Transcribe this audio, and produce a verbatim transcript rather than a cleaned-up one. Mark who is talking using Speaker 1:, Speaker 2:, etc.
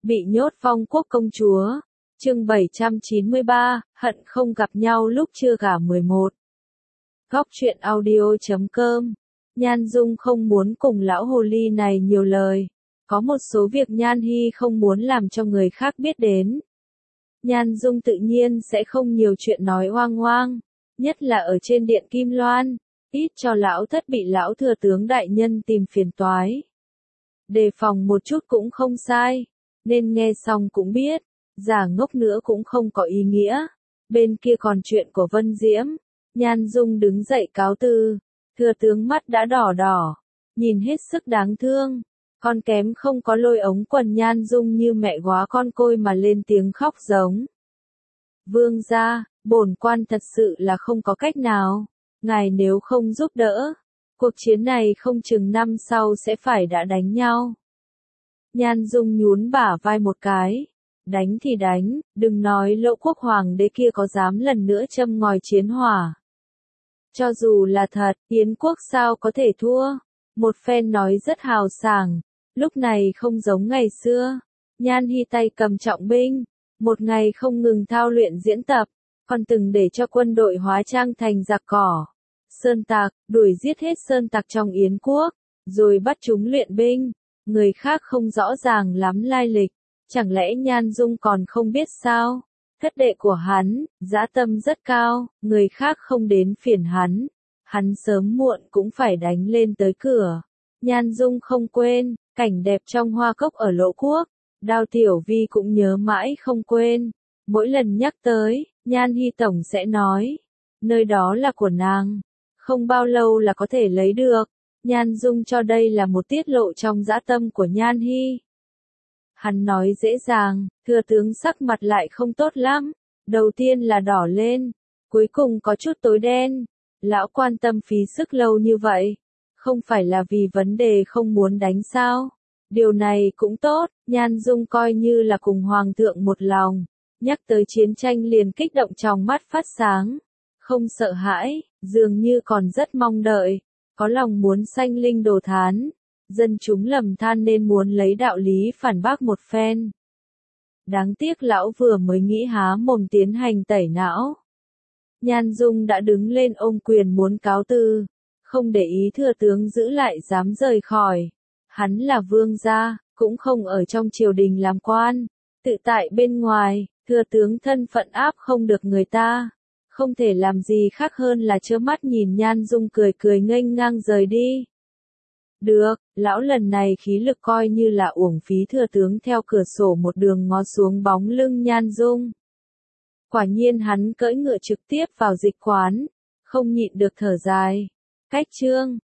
Speaker 1: Bị nhốt Phong Quốc công chúa. Chương bảy trăm chín mươi ba, hận không gặp nhau lúc chưa gả mười một. Góc truyện audio chấm com. Nhan Dung không muốn cùng lão hồ ly này nhiều lời. Có một số việc Nhan Hi không muốn làm cho người khác biết đến. Nhan Dung tự nhiên sẽ không nhiều chuyện nói oang oang, nhất là ở trên điện Kim Loan, ít cho lão thất bị lão thừa tướng đại nhân tìm phiền toái. Đề phòng một chút cũng không sai, nên nghe xong cũng biết, giả ngốc nữa cũng không có ý nghĩa. Bên kia còn chuyện của Vân Diễm, Nhan Dung đứng dậy cáo từ, thừa tướng mắt đã đỏ đỏ, nhìn hết sức đáng thương. Con kém không có lôi ống quần Nhan Dung như mẹ góa con côi mà lên tiếng khóc giống. Vương gia, bổn quan thật sự là không có cách nào, ngài nếu không giúp đỡ, cuộc chiến này không chừng năm sau sẽ phải đã đánh nhau. Nhan Dung nhún bả vai một cái, đánh thì đánh, đừng nói Lỗ quốc hoàng đế kia có dám lần nữa châm ngòi chiến hỏa. Cho dù là thật, Yến quốc sao có thể thua, một phen nói rất hào sảng. Lúc này không giống ngày xưa, Nhan Hi tay cầm trọng binh, một ngày không ngừng thao luyện diễn tập, còn từng để cho quân đội hóa trang thành giặc cỏ, sơn tặc, đuổi giết hết sơn tặc trong Yến quốc, rồi bắt chúng luyện binh. Người khác không rõ ràng lắm lai lịch, chẳng lẽ Nhan Dung còn không biết sao? Thất đệ của hắn, dã tâm rất cao, người khác không đến phiền hắn, hắn sớm muộn cũng phải đánh lên tới cửa. Nhan Dung không quên cảnh đẹp trong hoa cốc ở Lỗ quốc, Đao Tiểu Vi cũng nhớ mãi không quên. Mỗi lần nhắc tới, Nhan Hi tổng sẽ nói, nơi đó là của nàng, không bao lâu là có thể lấy được. Nhan Dung cho đây là một tiết lộ trong dã tâm của Nhan Hi. Hắn nói dễ dàng, thừa tướng sắc mặt lại không tốt lắm. Đầu tiên là đỏ lên, cuối cùng có chút tối đen. Lão quan tâm phí sức lâu như vậy, không phải là vì vấn đề không muốn đánh sao? Điều này cũng tốt, Nhan Dung coi như là cùng Hoàng thượng một lòng. Nhắc tới chiến tranh liền kích động trong mắt phát sáng. Không sợ hãi, dường như còn rất mong đợi. Có lòng muốn sanh linh đồ thán. Dân chúng lầm than nên muốn lấy đạo lý phản bác một phen. Đáng tiếc lão vừa mới nghĩ há mồm tiến hành tẩy não. Nhan Dung đã đứng lên ôm quyền muốn cáo từ. Không để ý thừa tướng giữ lại dám rời khỏi. Hắn là vương gia, cũng không ở trong triều đình làm quan. Tự tại bên ngoài, thừa tướng thân phận áp không được người ta. Không thể làm gì khác hơn là trơ mắt nhìn Nhan Dung cười cười nghênh ngang rời đi. Được, lão lần này khí lực coi như là uổng phí. Thừa tướng theo cửa sổ một đường ngó xuống bóng lưng Nhan Dung. Quả nhiên hắn cưỡi ngựa trực tiếp vào dịch quán, không nhịn được thở dài. Cách chương